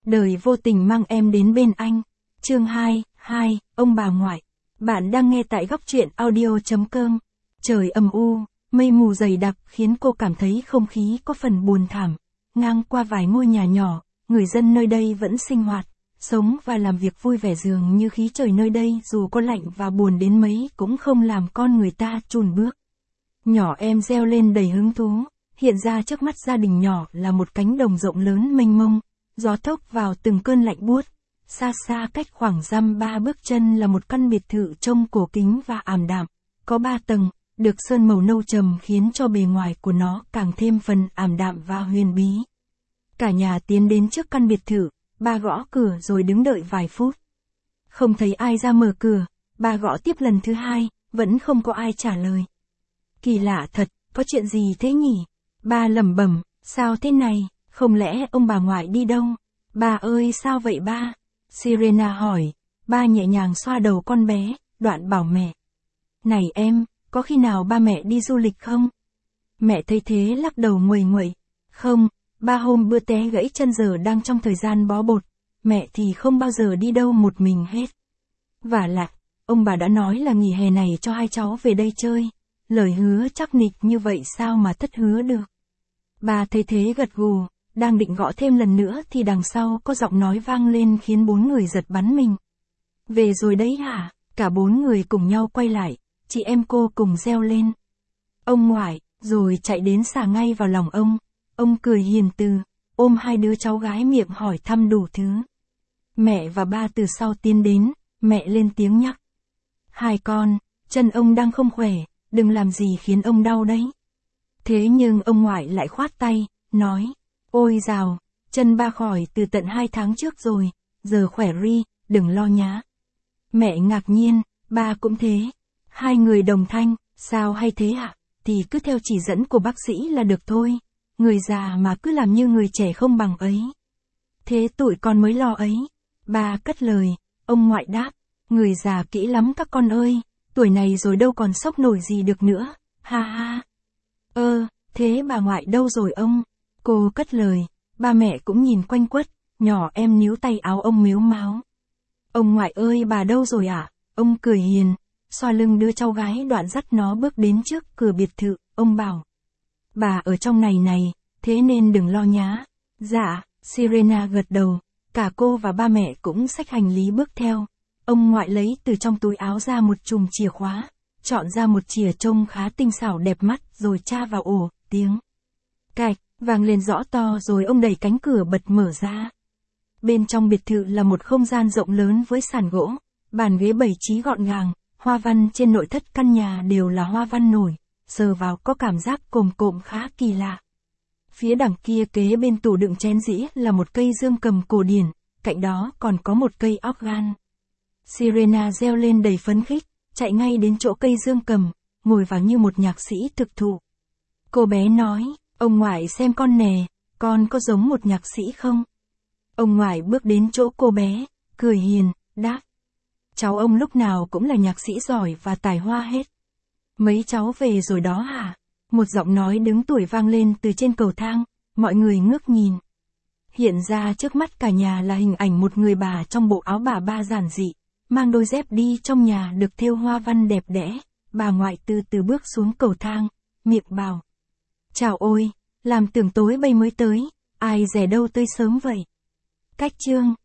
Đời vô tình mang em đến bên anh. Chương 2, ông bà ngoại. Bạn đang nghe tại góc truyện audio.com. Trời âm u, mây mù dày đặc khiến cô cảm thấy không khí có phần buồn thảm. Ngang qua vài ngôi nhà nhỏ, người dân nơi đây vẫn sinh hoạt, sống và làm việc vui vẻ, dường như khí trời nơi đây dù có lạnh và buồn đến mấy cũng không làm con người ta chùn bước. Nhỏ em reo lên đầy hứng thú, hiện ra trước mắt gia đình nhỏ là một cánh đồng rộng lớn mênh mông, gió thốc vào từng cơn lạnh buốt. Xa xa cách khoảng dăm ba bước chân là một căn biệt thự trông cổ kính và ảm đạm, có 3 tầng, được sơn màu nâu trầm khiến cho bề ngoài của nó càng thêm phần ảm đạm và huyền bí. Cả nhà tiến đến trước căn biệt thự, ba gõ cửa rồi đứng đợi vài phút. Không thấy ai ra mở cửa, ba gõ tiếp lần thứ 2, vẫn không có ai trả lời. Kỳ lạ thật, có chuyện gì thế nhỉ? Ba lẩm bẩm, sao thế này, không lẽ ông bà ngoại đi đâu? Ba ơi sao vậy ba? Sirena hỏi, ba nhẹ nhàng xoa đầu con bé, đoạn bảo mẹ. Này em, có khi nào ba mẹ đi du lịch không? Mẹ thấy thế lắc đầu nguầy nguậy. Không, ba hôm bữa té gãy chân giờ đang trong thời gian bó bột, mẹ thì không bao giờ đi đâu một mình hết. Vả lại, ông bà đã nói là nghỉ hè này cho hai cháu về đây chơi, lời hứa chắc nịch như vậy sao mà thất hứa được. Ba thấy thế gật gù, đang định gõ thêm lần nữa thì đằng sau có giọng nói vang lên khiến 4 người giật bắn mình. Về rồi đấy hả? Cả 4 người cùng nhau quay lại, chị em cô cùng reo lên. Ông ngoại, rồi chạy đến xà ngay vào lòng ông. Ông cười hiền từ, ôm hai đứa cháu gái miệng hỏi thăm đủ thứ. Mẹ và ba từ sau tiến đến, mẹ lên tiếng nhắc. Hai con, chân ông đang không khỏe, đừng làm gì khiến ông đau đấy. Thế nhưng ông ngoại lại khoát tay, nói, ôi dào, chân ba khỏi từ tận 2 tháng trước rồi, giờ khỏe ri, đừng lo nhá. Mẹ ngạc nhiên, ba cũng thế. Hai người đồng thanh, sao hay thế ạ? Thì cứ theo chỉ dẫn của bác sĩ là được thôi. Người già mà cứ làm như người trẻ không bằng ấy. Thế tụi con mới lo ấy. Ba cất lời, ông ngoại đáp, người già kỹ lắm các con ơi, tuổi này rồi đâu còn sốc nổi gì được nữa, ha ha. Thế bà ngoại đâu rồi ông? Cô cất lời, ba mẹ cũng nhìn quanh quất, nhỏ em níu tay áo ông mếu máo. Ông ngoại ơi bà đâu rồi ạ? Ông cười hiền, xoa lưng đứa cháu gái đoạn dắt nó bước đến trước cửa biệt thự, ông bảo. Bà ở trong này, thế nên đừng lo nhá. Dạ, Sirena gật đầu, cả cô và ba mẹ cũng xách hành lý bước theo. Ông ngoại lấy từ trong túi áo ra một chùm chìa khóa, chọn ra một chìa trông khá tinh xảo đẹp mắt rồi tra vào ổ, tiếng cạch, vang lên rõ to rồi ông đẩy cánh cửa bật mở ra. Bên trong biệt thự là một không gian rộng lớn với sàn gỗ, bàn ghế bày trí gọn gàng, hoa văn trên nội thất căn nhà đều là hoa văn nổi, sờ vào có cảm giác cồm cộm khá kỳ lạ. Phía đằng kia kế bên tủ đựng chén dĩa là một cây dương cầm cổ điển, cạnh đó còn có một cây organ. Sirena reo lên đầy phấn khích, chạy ngay đến chỗ cây dương cầm, ngồi vào như một nhạc sĩ thực thụ. Cô bé nói, ông ngoại xem con nè, con có giống một nhạc sĩ không? Ông ngoại bước đến chỗ cô bé, cười hiền, đáp. Cháu ông lúc nào cũng là nhạc sĩ giỏi và tài hoa hết. Mấy cháu về rồi đó hả? Một giọng nói đứng tuổi vang lên từ trên cầu thang, mọi người ngước nhìn. Hiện ra trước mắt cả nhà là hình ảnh một người bà trong bộ áo bà ba giản dị, mang đôi dép đi trong nhà được thêu hoa văn đẹp đẽ. Bà ngoại từ từ bước xuống cầu thang, miệng bảo. Chào ôi, làm tưởng tối bay mới tới, ai dè đâu tới sớm vậy. Cách chương.